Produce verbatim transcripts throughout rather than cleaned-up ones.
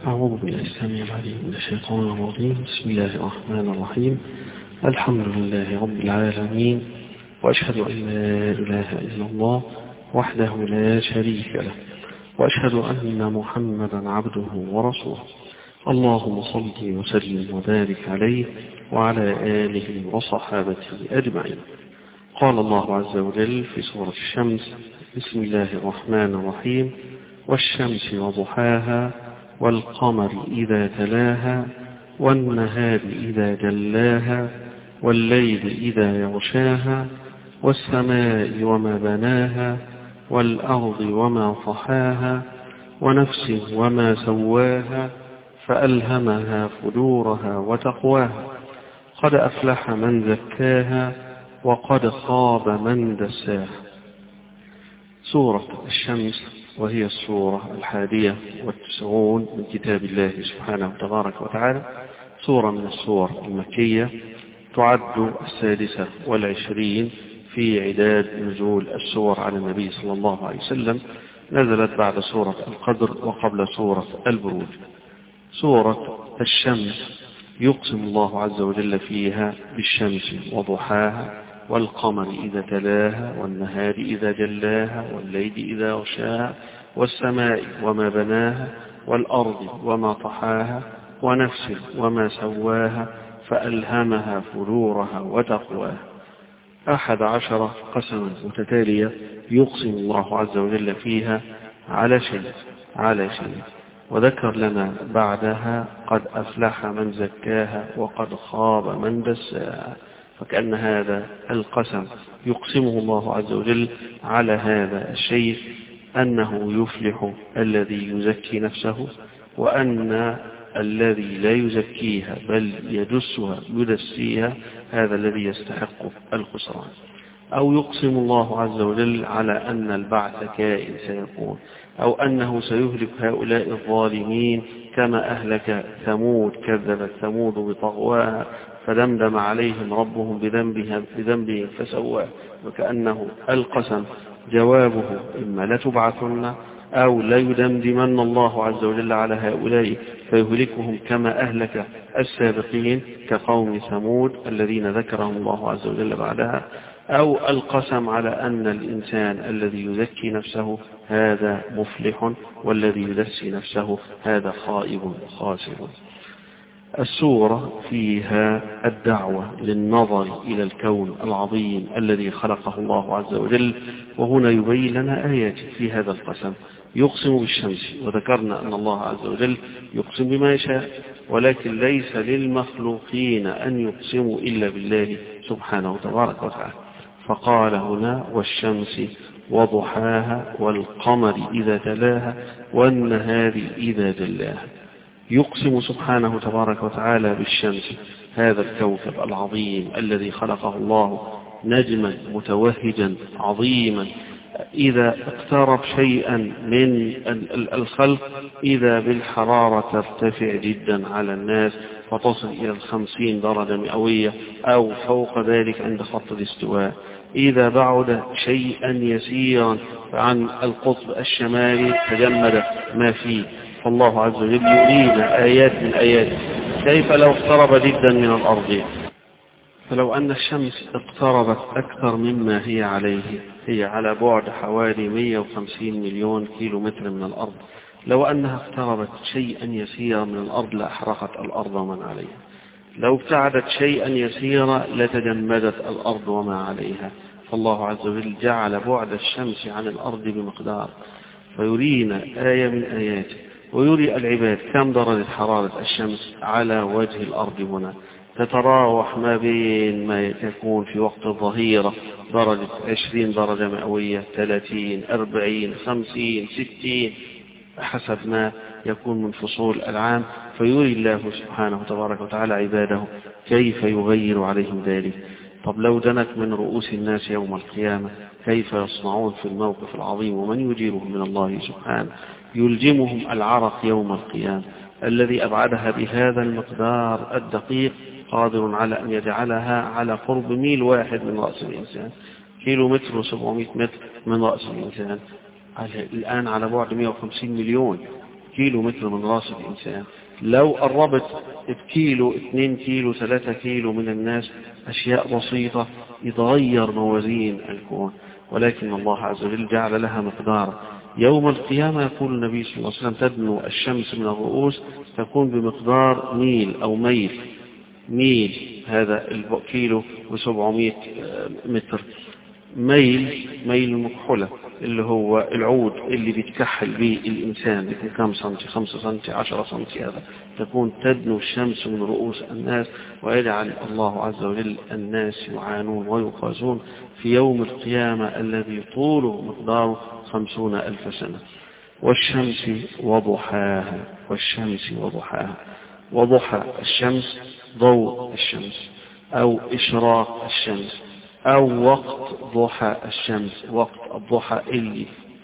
أعوذ بالله السميع العليم من الشيطان الرجيم. بسم الله الرحمن الرحيم. الحمد لله رب العالمين، وأشهد أن لا إله إلا الله وحده لا شريك له، وأشهد أن محمدا عبده ورسوله. اللهم صل وسلم وبارك عليه وعلى آله وصحابته أجمعين. قال الله عز وجل في سورة الشمس: بسم الله الرحمن الرحيم: والشمس وضحاها والقمر إذا تلاها والنهار إذا جلاها والليل إذا يغشاها والسماء وما بناها والأرض وما طحاها ونفس وما سواها فألهمها فجورها وتقواها. قد أفلح من زكاها وقد خاب من دساها. سورة الشمس، وهي السورة الحادية والتسعون من كتاب الله سبحانه تبارك وتعالى، سورة من السور المكية، تعد السادسة والعشرين في عداد نزول السور على النبي صلى الله عليه وسلم. نزلت بعد سورة القدر وقبل سورة البروج. سورة الشمس يقسم الله عز وجل فيها بالشمس وضحاها والقمر إذا تلاها والنهار إذا جلاها والليل إذا غشاها والسماء وما بناها والأرض وما طحاها ونفس وما سواها فألهمها فجورها وتقواها. أحد عشر قسما متتالية يقسم الله عز وجل فيها على شيء على شيء وذكر لنا بعدها: قد أفلح من زكاها وقد خاب من دساها. فكأن هذا القسم يقسمه الله عز وجل على هذا الشيء، أنه يفلح الذي يزكي نفسه، وأن الذي لا يزكيها بل يدسها يدسيها هذا الذي يستحق الخسران. أو يقسم الله عز وجل على أن البعث كائن سيكون، أو أنه سيهلك هؤلاء الظالمين كما أهلك ثمود، كذبت ثمود بطغواها فدمدم عليهم ربهم بذنبهم بذنبهم فسواه. وكأنه القسم جوابه: إما لتبعثن أو لا يدمدمن الله عز وجل على هؤلاء فيهلكهم كما أهلك السابقين كقوم ثمود الذين ذكرهم الله عز وجل بعدها. أو القسم على أن الإنسان الذي يزكي نفسه هذا مفلح، والذي يدسي نفسه هذا خائب خاسر. السورة فيها الدعوة للنظر إلى الكون العظيم الذي خلقه الله عز وجل، وهنا يبين لنا آيات في هذا القسم. يقسم بالشمس، وذكرنا أن الله عز وجل يقسم بما يشاء، ولكن ليس للمخلوقين أن يقسموا إلا بالله سبحانه تبارك وتعالى. فقال هنا: والشمس وضحاها والقمر إذا تلاها والنهار إذا جلاها. يقسم سبحانه تبارك وتعالى بالشمس، هذا الكوكب العظيم الذي خلقه الله نجما متوهجا عظيما، إذا اقترب شيئا من الخلق إذا بالحرارة ترتفع جدا على الناس فتصل إلى الخمسين درجة مئوية أو فوق ذلك عند خط الاستواء. إذا بعد شيئا يسيرا عن القطب الشمالي تجمد ما فيه. فالله عز وجل يرينا آيات من آياته. كيف لو اقترب جدا من الأرض؟ فلو أن الشمس اقتربت أكثر مما هي عليه، هي على بعد حوالي مئة وخمسين مليون كيلو متر من الأرض، لو أنها اقتربت شيئا يسيرا من الأرض لأحرقت الأرض ومن عليها. لو ابتعدت شيئا يسيرا لتجمدت الأرض وما عليها. فالله عز وجل جعل بعد الشمس عن الأرض بمقدار، فيرينا آية من آياته، ويري العباد كم درجة حرارة الشمس على وجه الأرض هنا. تتراوح ما بين ما تكون في وقت الظهيرة درجة عشرين درجة مئوية، ثلاثين، أربعين، خمسين، ستين، حسب ما يكون من فصول العام. فيري الله سبحانه تبارك وتعالى عباده كيف يغير عليهم ذلك. طب لو دنت من رؤوس الناس يوم القيامة كيف يصنعون في الموقف العظيم؟ ومن يجيرهم من الله سبحانه؟ يلجمهم العرق يوم القيامة. الذي أبعدها بهذا المقدار الدقيق قادر على أن يجعلها على قرب ميل واحد من رأس الإنسان، كيلو متر وسبعمائة متر من رأس الإنسان، الآن على بعد مئة وخمسين مليون كيلو متر من راس الإنسان. لو قربت بكيلو اثنين كيلو ثلاثة كيلو من الناس أشياء بسيطة يتغير موازين الكون، ولكن الله عز وجل جعل لها مقدار. يوم القيامة يقول النبي صلى الله عليه وسلم تدنو الشمس من الرؤوس تكون بمقدار ميل أو ميل ميل هذا الكيلو وسبعمائة متر. ميل ميل المكحلة اللي هو العود اللي بيتكحل به الإنسان بيكون كم سنتي خمسة سنتي عشرة سنتي. هذا تكون تدنو الشمس من رؤوس الناس، ويجعل الله عز وجل الناس يعانون ويقاسون في يوم القيامة الذي طوله مقداره خمسون ألف سنة. والشمس وضحاها والشمس وضحاها. وضحى الشمس ضوء الشمس أو إشراق الشمس أو وقت ضحى الشمس، وقت الضحى اللي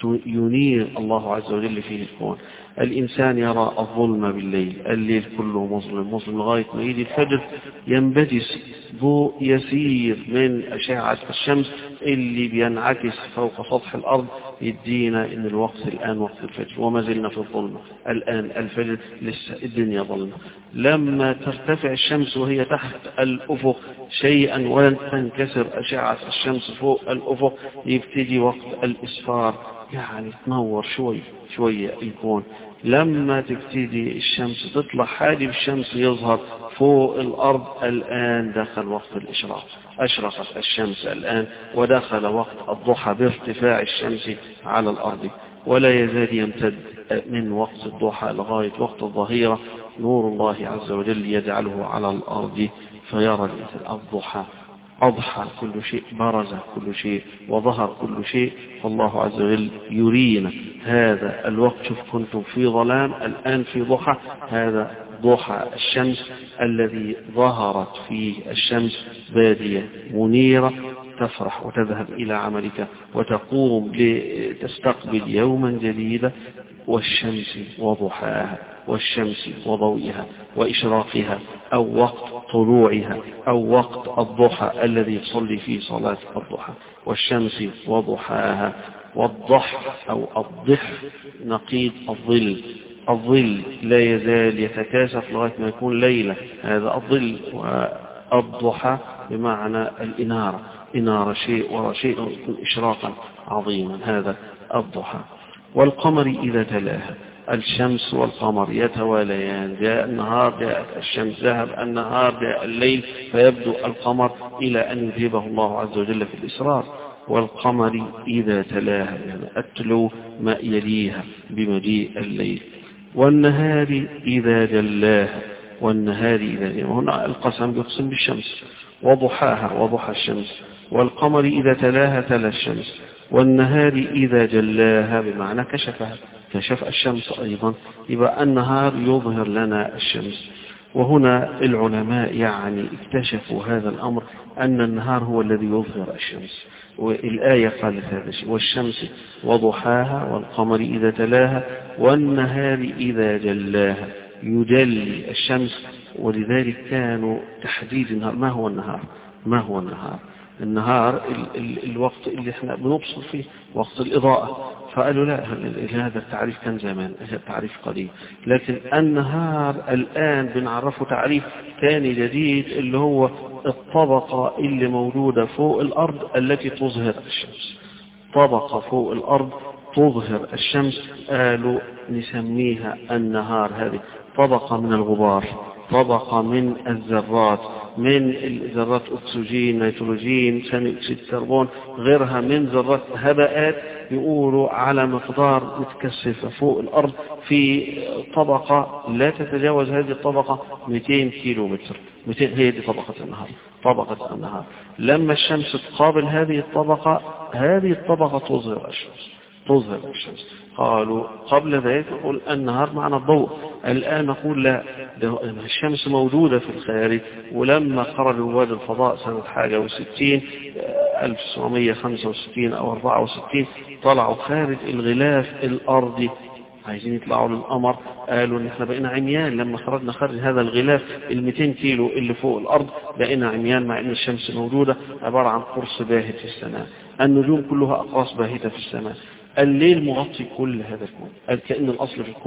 ينير الله عز وجل فيه الكون. الإنسان يرى الظلم بالليل، الليل كله مظلم مظلم لغاية ما يجي الفجر ينبجس ضوء يسير من أشعة الشمس اللي بينعكس فوق سطح الأرض يدينا إن الوقت الآن وقت الفجر، وما زلنا في الظلمة. الآن الفجر لسه الدنيا ظلمة. لما ترتفع الشمس وهي تحت الأفق شيئا ولن تنكسر أشعة الشمس فوق الأفق يبتدي وقت الإسفار، يعني تنور شوي شوية الكون. لما تبتدي الشمس تطلع حاجب الشمس يظهر فوق الأرض، الآن دخل وقت الإشراق، أشرقت الشمس الآن ودخل وقت الضحى بارتفاع الشمس على الأرض. ولا يزال يمتد من وقت الضحى لغاية وقت الظهيرة نور الله عز وجل يجعله على الأرض فيرى الضحى. أضحى كل شيء، برز كل شيء، وظهر كل شيء. فالله عز وجل يرينا هذا الوقت. شوف كنتم في ظلام الآن في ضحى، هذا ضحى الشمس الذي ظهرت فيه الشمس بادية منيرة تفرح وتذهب إلى عملك وتقوم لتستقبل يوما جديدا. والشمس وضحاها والشمس وضوئها وإشراقها أو وقت طلوعها أو وقت الضحى الذي يصلي فيه صلاة الضحى. والشمس وضحاها. والضح أو الضح نقيض الظل. الظل لا يزال يتكاثف لغاية ما يكون ليلة، هذا الظل. والضحى بمعنى الإنارة، إنارة شيء وراء شيء يكون إشراقا عظيما، هذا الضحى. والقمر إذا تلاها. الشمس والقمر يتواليان، جاء النهار جاءت الشمس، ذهب النهار جاء الليل، فيبدو القمر إلى أن يذهبه الله عز وجل في الإسرار. والقمر إذا تلاها يعني أتلو ما يليها بمجيء الليل. والنهار إذا جلاها. والنهار إذا جلاها، هنا القسم يقسم بالشمس. وضحاها وضحى الشمس. والقمر إذا تلاها تلا الشمس. والنهار إذا جلاها بمعنى كشفها، كشف الشمس أيضا. يبقى النهار يظهر لنا الشمس. وهنا العلماء يعني اكتشفوا هذا الأمر أن النهار هو الذي يظهر الشمس، والآية قالت هذا الشيء. والشمس وضحاها والقمر إذا تلاها والنهار إذا جلاها، يجلي الشمس. ولذلك كانوا تحديد النهار. ما هو النهار؟ ما هو النهار؟ النهار ال ال الوقت اللي احنا بنبصر فيه، وقت الإضاءة. فقالوا لا، هذا التعريف كان زمان، هذا التعريف قديم. لكن النهار الآن بنعرفه تعريف ثاني جديد، اللي هو الطبقة اللي موجودة فوق الأرض التي تظهر الشمس. طبقة فوق الأرض تظهر الشمس، قالوا نسميها النهار. هذه طبقة من الغبار، طبقة من الذرات، من الذرات أكسجين، نيتروجين، ثاني أكسيد الكربون، غيرها من ذرات هباءات، يقولوا على مقدار متكثفة فوق الأرض في طبقة لا تتجاوز هذه الطبقة مئتين كيلو متر. مئتين هي دي طبقة النهار. طبقة النهار لما الشمس تقابل هذه الطبقة، هذه الطبقة تظهر الشمس، تظهر الشمس. قالوا قبل ذلك نقول النهار معنى الضوء، الآن نقول لا، الشمس موجودة في الخارج. ولما خرج رواد الفضاء سنة حاجة وستين ألف وتسعمائة وخمسة وستين أو أربعة وستين طلعوا خارج الغلاف الأرضي عايزين يطلعوا للقمر. قالوا ان احنا بقينا عميان لما خرجنا خارج هذا الغلاف المئتين كيلو اللي فوق الأرض، بقينا عميان مع ان الشمس موجودة عبارة عن قرص باهت في السماء. النجوم كلها أقراص باهتة في السماء. الليل مغطي كل هذا الكون. قال كأن الأصل في الكون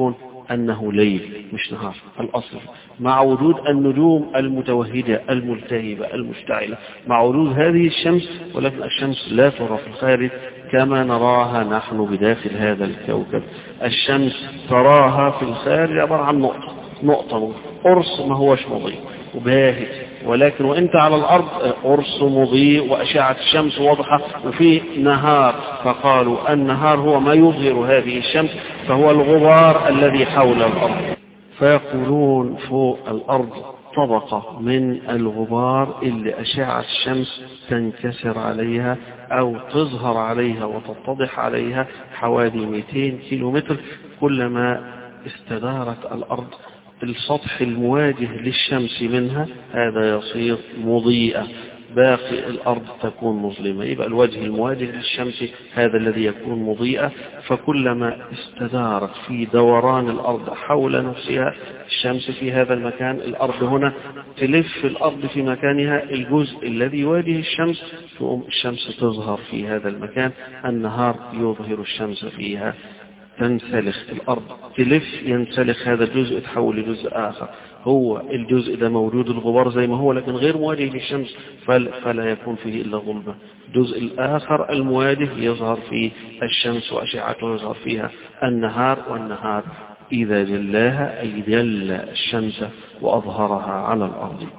أنه ليل مش نهار الأصل، مع وجود النجوم المتوهجة الملتهبة المشتعلة، مع وجود هذه الشمس، ولكن الشمس لا ترى في الخارج كما نراها نحن بداخل هذا الكوكب. الشمس تراها في الخارج عبارة عن نقطة نقطة قرص ما هوش مضيء وباهت، ولكن وانت على الأرض قرص مضيء وأشعة الشمس واضحة وفي نهار، فقالوا النهار هو ما يظهر هذه الشمس، فهو الغبار الذي حول الأرض. فيقولون فوق الأرض طبقة من الغبار اللي أشعة الشمس تنكسر عليها أو تظهر عليها وتتضح عليها حوالي مئتين كيلو متر. كلما استدارت الأرض السطح المواجه للشمس منها هذا يصير مضيئة، باقي الأرض تكون مظلمة. يبقى الوجه المواجه للشمس هذا الذي يكون مضيئة. فكلما استدارت في دوران الأرض حول نفسها الشمس في هذا المكان، الأرض هنا تلف الأرض في مكانها الجزء الذي يواجه الشمس، تقوم الشمس تظهر في هذا المكان. النهار يظهر الشمس فيها، تنسلخ الأرض تلف ينسلخ هذا الجزء تحول لجزء آخر. هو الجزء ده موجود الغبار زي ما هو لكن غير مواجه للشمس فلا يكون فيه إلا ظلمة. الجزء الآخر المواجه يظهر فيه الشمس وأشعته يظهر فيها النهار. والنهار إذا جلاها أي جل الشمس وأظهرها على الأرض.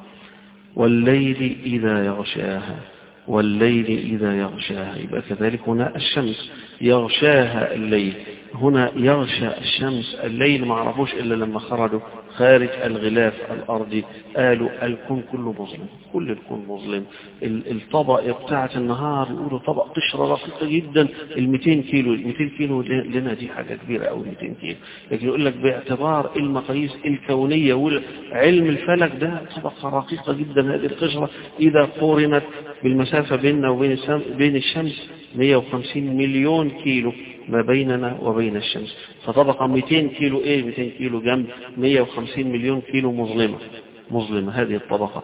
والليل إذا يغشاها، والليل إذا يغشاها، يبقى كذلك هنا الشمس يغشاها الليل. هنا يغشى الشمس الليل ما عرفوش إلا لما خرجوا خارج الغلاف الأرضي قالوا الكون كله مظلم، كل الكون مظلم. الطبقة بتاعة النهار يقولوا طبقة قشرة رقيقة جدا المئتين كيلو، المئتين كيلو لنا دي حاجة كبيرة أو مئتين كيلو، لكن يقول لك باعتبار المقاييس الكونية وعلم الفلك ده طبقة رقيقة جدا هذه القشرة إذا قورنت بالمسافة بيننا وبين الشمس بين الشمس مئة وخمسين مليون كيلو ما بيننا وبين الشمس. فطبقة مئتين كيلو ايه مئتين كيلو جنب مئة وخمسين مليون كيلو مظلمة مظلمة هذه الطبقة.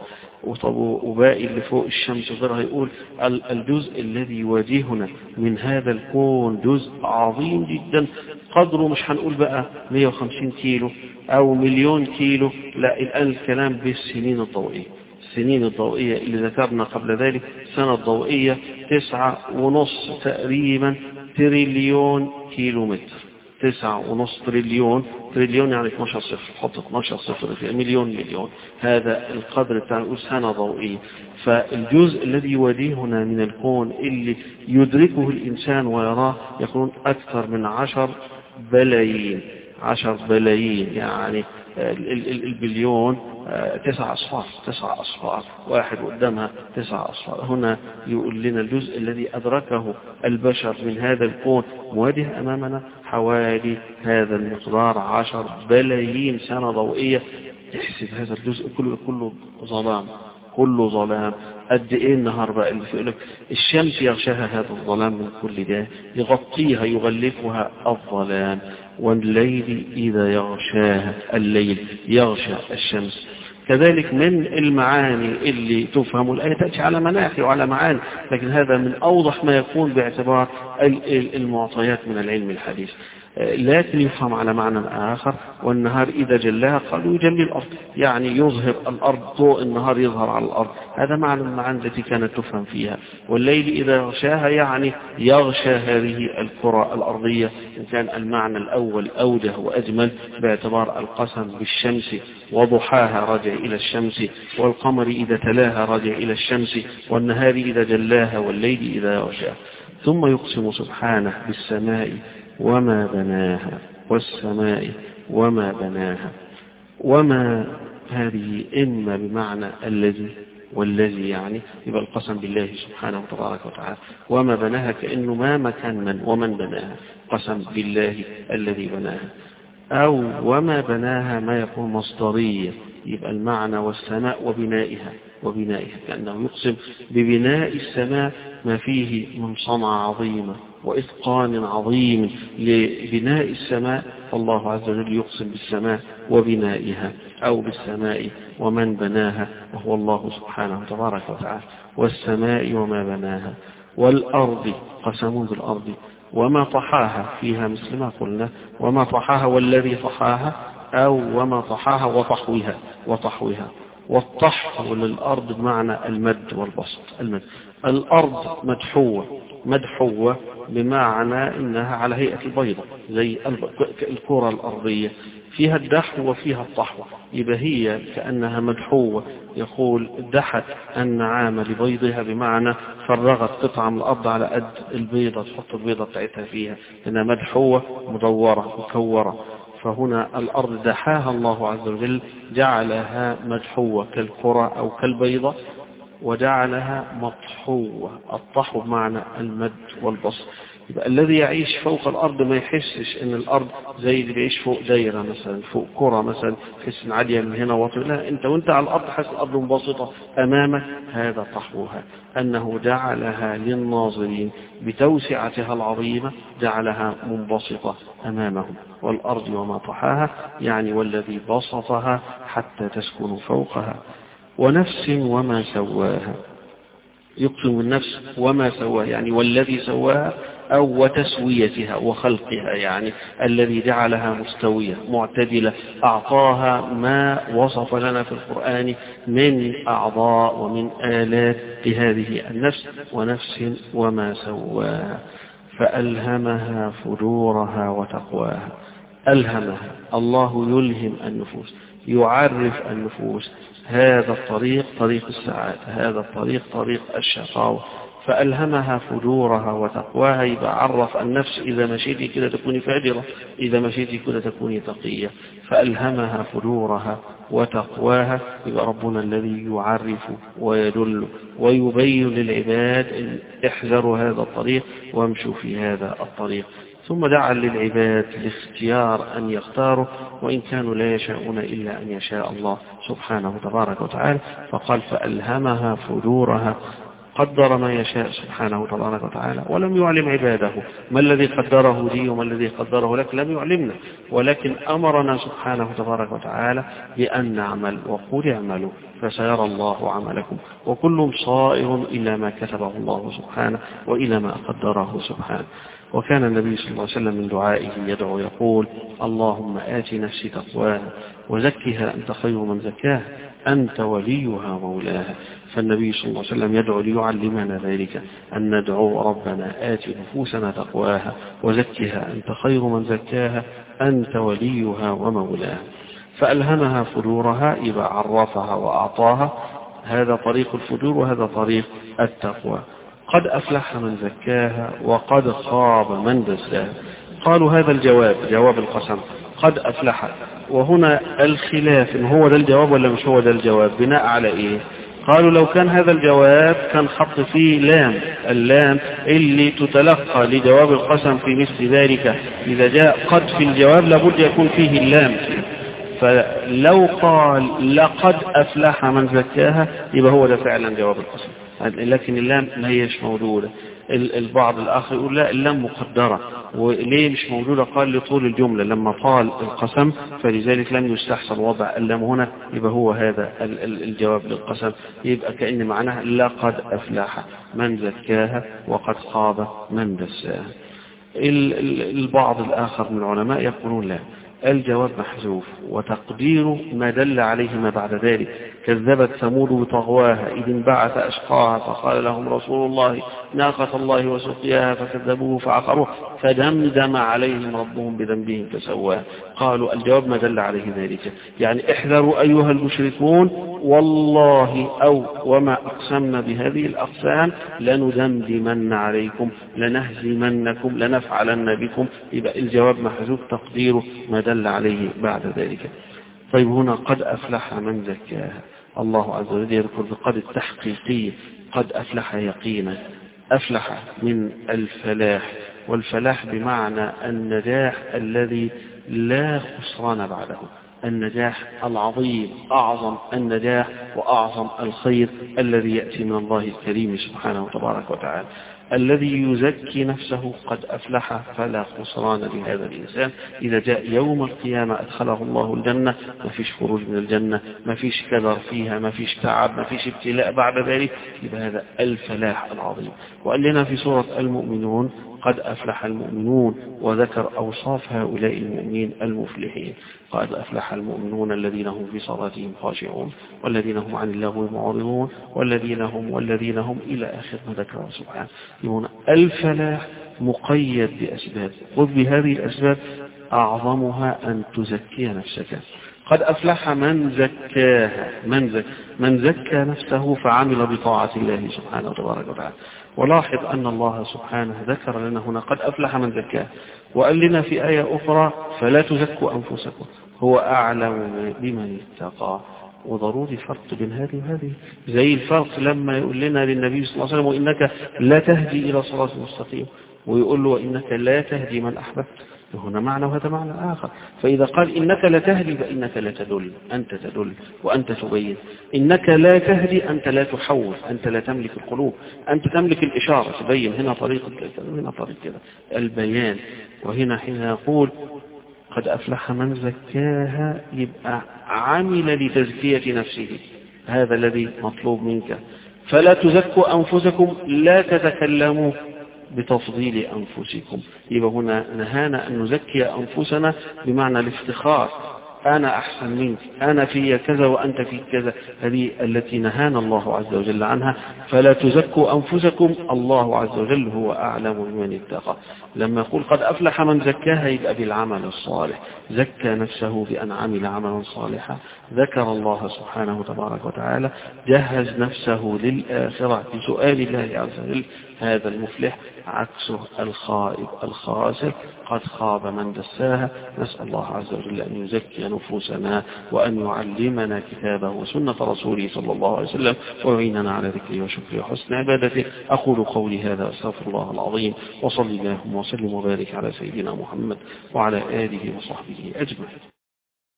وباقي اللي فوق الشمس غيرها يقول الجزء الذي يواجهنا من هذا الكون جزء عظيم جدا قدره مش هنقول بقى مئة وخمسين كيلو او مليون كيلو، لا الآن الكلام بالسنين الضوئية. السنين الضوئية اللي ذكرنا قبل ذلك سنة ضوئية تسعة ونص تقريبا تريليون كيلو متر، تسعة ونص تريليون، تريليون يعني اثناشر صفر، حط اثناشر صفر في مليون مليون، هذا القدر بتاع سنة ضوئية. فالجزء الذي يواجهنا من الكون اللي يدركه الإنسان ويراه يكون أكثر من عشر بلايين، عشر بلايين يعني البليون تسع أصفار، تسع أصفار واحد قدامها تسع أصفار. هنا يقول لنا الجزء الذي أدركه البشر من هذا الكون مواجه أمامنا حوالي هذا المقدار عشر بلايين سنة ضوئية. تحسب هذا الجزء كله كله ظلام، كله ظلام. قد ايه النهار بقى اللي في لك الشمس يغشاها هذا الظلام من كل ده، يغطيها يغلفها الظلام. والليل إذا يغشاها، الليل يغشى الشمس. كذلك من المعاني اللي تفهم الآية تأتي على مناحي وعلى معاني، لكن هذا من أوضح ما يكون باعتبار المعطيات من العلم الحديث. لكن يفهم على معنى آخر. والنهار إذا جلاها قالوا يجلي الأرض يعني يظهر الأرض، ضوء النهار يظهر على الأرض، هذا معنى المعاني التي كانت تفهم فيها. والليل إذا يغشاها يعني يغشى هذه الكرة الأرضية، إن كان المعنى الأول أوجه وأجمل باعتبار القسم بالشمس وضحاها راجع إلى الشمس، والقمر إذا تلاها راجع إلى الشمس، والنهار إذا جلاها والليل إذا يغشاها. ثم يقسم سبحانه بالسماء وما بناها، والسماء وما بناها. وما هذه إما بمعنى الذي والذي يعني يبقى القسم بالله سبحانه وتبارك وتعالى. وما بناها كأنه ما مكان من ومن بناها، قسم بالله الذي بناها. أو وما بناها ما يكون مصدرية، يبقى المعنى والسماء وبنائها وبنائها، كأنه يقسم ببناء السماء ما فيه من صنع عظيمة وإتقان عظيم لبناء السماء، فالله عز وجل يقسم بالسماء وبنائها أو بالسماء ومن بناها وهو الله سبحانه وتبارك وتعالى. والسماء وما بناها. والأرض قسم بالأرض. وما طحاها فيها مثل ما قلنا وما طحاها والذي طحاها، أو وما طحاها وطحوها وطحوها. والطحو للأرض بمعنى المد والبسط. المد. الأرض مدحوة، مدحوة بمعنى إنها على هيئة البيضة زي الكرة الأرضية، فيها الدحو وفيها الطحو، يبقى هي كأنها مدحوة. يقول دحت النعام لبيضها، بمعنى فرغت قطعة من الأرض على قد البيضة، تحط البيضة بتاعتها فيها، إنها مدحوة مدورة مكورة. فهنا الأرض دحاها الله عز وجل، جعلها مدحوة كالكرة أو كالبيضة، وجعلها مطحوة. الطحو بمعنى المد والبسط. يبقى الذي يعيش فوق الأرض ما يحسش إن الأرض زي اللي بيعيش فوق دايرة مثلا، فوق كرة مثلا، يحس إن عالية من هنا وطي. لا، أنت وأنت على الأرض حاسس الأرض منبسطة أمامك. هذا طحوها، أنه جعلها للناظرين بتوسعتها العظيمة، جعلها منبسطة أمامهم. والأرض وما طحاها يعني والذي بسطها حتى تسكن فوقها. ونفس وما سواها، يقسم النفس وما سواها يعني والذي سواها، أو وتسويتها وخلقها، يعني الذي جعلها مستوية معتدلة، أعطاها ما وصف لنا في القرآن من أعضاء ومن آلات لهذه النفس. ونفس وما سواها فألهمها فجورها وتقواها. ألهمها، الله يلهم النفوس، يعرف النفوس هذا الطريق طريق السعادة، هذا الطريق طريق الشقاوة. فألهمها فجورها وتقواها، يبقى عرف النفس إذا مشيتي كده تكوني فاجرة، إذا مشيتي كده تكوني تقية. فألهمها فجورها وتقواها، يبقى ربنا الذي يعرف ويدل ويبين للعباد إن احذروا هذا الطريق وامشوا في هذا الطريق. ثم جعل للعباد الاختيار أن يختاروا، وإن كانوا لا يشاءون إلا أن يشاء الله سبحانه تبارك وتعالى. فقال فألهمها فجورها، قدر ما يشاء سبحانه تبارك وتعالى، ولم يعلم عباده ما الذي قدره لي وما الذي قدره لك، لم يعلمنا، ولكن أمرنا سبحانه تبارك وتعالى بأن نعمل، وقل اعملوا فسيرى الله عملكم، وكل صائر إلى ما كتبه الله سبحانه وإلى ما قدره سبحانه. وكان النبي صلى الله عليه وسلم من دعائه يدعو يقول اللهم آت نفسي تقواها وزكها أنت خير من زكاها أنت وليها ومولاها. فالنبي صلى الله عليه وسلم يدعو ليعلمنا ذلك، أن ندعو ربنا آت نفوسنا تقواها وزكها أنت خير من زكاها أنت وليها ومولاها. فألهمها فجورها، يبقى عرفها وأعطاها. هذا طريق الفجور وهذا طريق التقوى. قد أفلح من زكاها وقد خاب من دساها. قالوا هذا الجواب، جواب القسم، قد أفلح. وهنا الخلاف إن هو ده الجواب ولا مش هو ده الجواب، بناء على إيه؟ قالوا لو كان هذا الجواب كان حط فيه لام، اللام اللي تتلقى لجواب القسم في مثل ذلك. إذا جاء قد في الجواب لابد يكون فيه اللام. فلو قال لقد أفلح من زكاها يبقى هو ده فعلا جواب القسم، لكن اللام ما هيش موجودة. البعض الآخر يقول لا، اللام مقدرة. وليه مش موجودة؟ قال لطول الجملة، لما طال القسم فلذلك لم يستحسن وضع اللام هنا، يبقى هو هذا الجواب للقسم. يبقى كأن معناها لقد أفلح من زكاها وقد خاب من دساها. البعض الآخر من العلماء يقولون لا، الجواب محذوف وتقديره ما دل عليه ما بعد ذلك. كذبت ثمود بطغواها إذ انبعث أشقاها فقال لهم رسول الله ناقة الله وسقياها فكذبوه فعقروه فدمدم عليهم ربهم بذنبهم فسواها. قالوا الجواب ما دل عليه ذلك، يعني احذروا أيها المشركون، والله أو وما أقسمنا بهذه الأقسام لندمدمن عليكم لنهزمنكم لنفعلن بكم. يبقى الجواب محذوف تقديره ما دل عليه بعد ذلك. طيب هنا قد أفلح من زكاها، الله عز وجل يذكر بقد التحقيقية، قد أفلح يقينا. أفلح من الفلاح، والفلاح بمعنى النجاح الذي لا خسران بعده، النجاح العظيم، أعظم النجاح وأعظم الخير الذي يأتي من الله الكريم سبحانه وتبارك وتعالى. الذي يزكي نفسه قد أفلح فلا خسران لهذا الإنسان. إذا جاء يوم القيامة أدخله الله الجنة، ما فيش خروج من الجنة، ما فيش كدر فيها، ما فيش تعب، ما فيش ابتلاء بعد ذلك، يبقى هذا الفلاح العظيم. وقال لنا في سورة المؤمنون قد أفلح المؤمنون، وذكر أوصاف هؤلاء المؤمنين المفلحين. قد أفلح المؤمنون الذين هم في صلاتهم خاشعون والذين هم عن اللغو معرضون والذين هم والذين هم إلى آخر ما ذكره سبحانه. يقولون الفلاح مقيد بأسباب، خذ بهذه الأسباب أعظمها أن تزكي نفسك. قد أفلح من زكاها، من, زك من زكى نفسه فعمل بطاعة الله سبحانه وتبارك وتعالى. ولاحظ أن الله سبحانه ذكر لنا هنا قد أفلح من زكاها، وقال لنا في آية أخرى فلا تزكوا أنفسكم هو أعلم بمن اتقى. وضروري فرق بين هذه وهذه، زي الفرق لما يقول لنا للنبي صلى الله عليه وسلم وإنك لا تهدي إلى صراط مستقيم، ويقول له وإنك لا تهدي من أحببت، هنا معنى وهذا معنى آخر. فإذا قال إنك لا تهدي فإنك لا تدل، أنت تدل وأنت تبين. إنك لا تهدي أنت لا تحول، أنت لا تملك القلوب، أنت تملك الإشارة تبين. هنا طريقة كذا هنا طريقة كذا البيان. وهنا حين يقول قد أفلح من زكاها يبقى عمل لتزكية نفسه، هذا الذي مطلوب منك. فلا تزكوا أنفسكم، لا تتكلموا بتفضيل أنفسكم. يبقى هنا نهانا أن نزكي أنفسنا بمعنى الافتخار، أنا أحسن منك، أنا في كذا وأنت في كذا، هذه التي نهانا الله عز وجل عنها. فلا تزكوا أنفسكم، الله عز وجل هو أعلم بمن اتقى. لما يقول قد أفلح من زكاها يبقى بالعمل الصالح، زكى نفسه بأن عمل عملا صالحا، ذكر الله سبحانه تبارك وتعالى، جهز نفسه للآخرة بسؤال الله عز وجل. هذا المفلح عكسه الخائب الخاسر، قد خاب من دساها. نسأل الله عز وجل أن يزكي نفوسنا وأن يعلمنا كتابه وسنة رسوله صلى الله عليه وسلم، ويعيننا على ذكره وشكره وحسن عبادته. أقول قولي هذا أستغفر الله العظيم، وصلي اللهم وسلم وبارك على سيدنا محمد وعلى آله وصحبه أجمعين.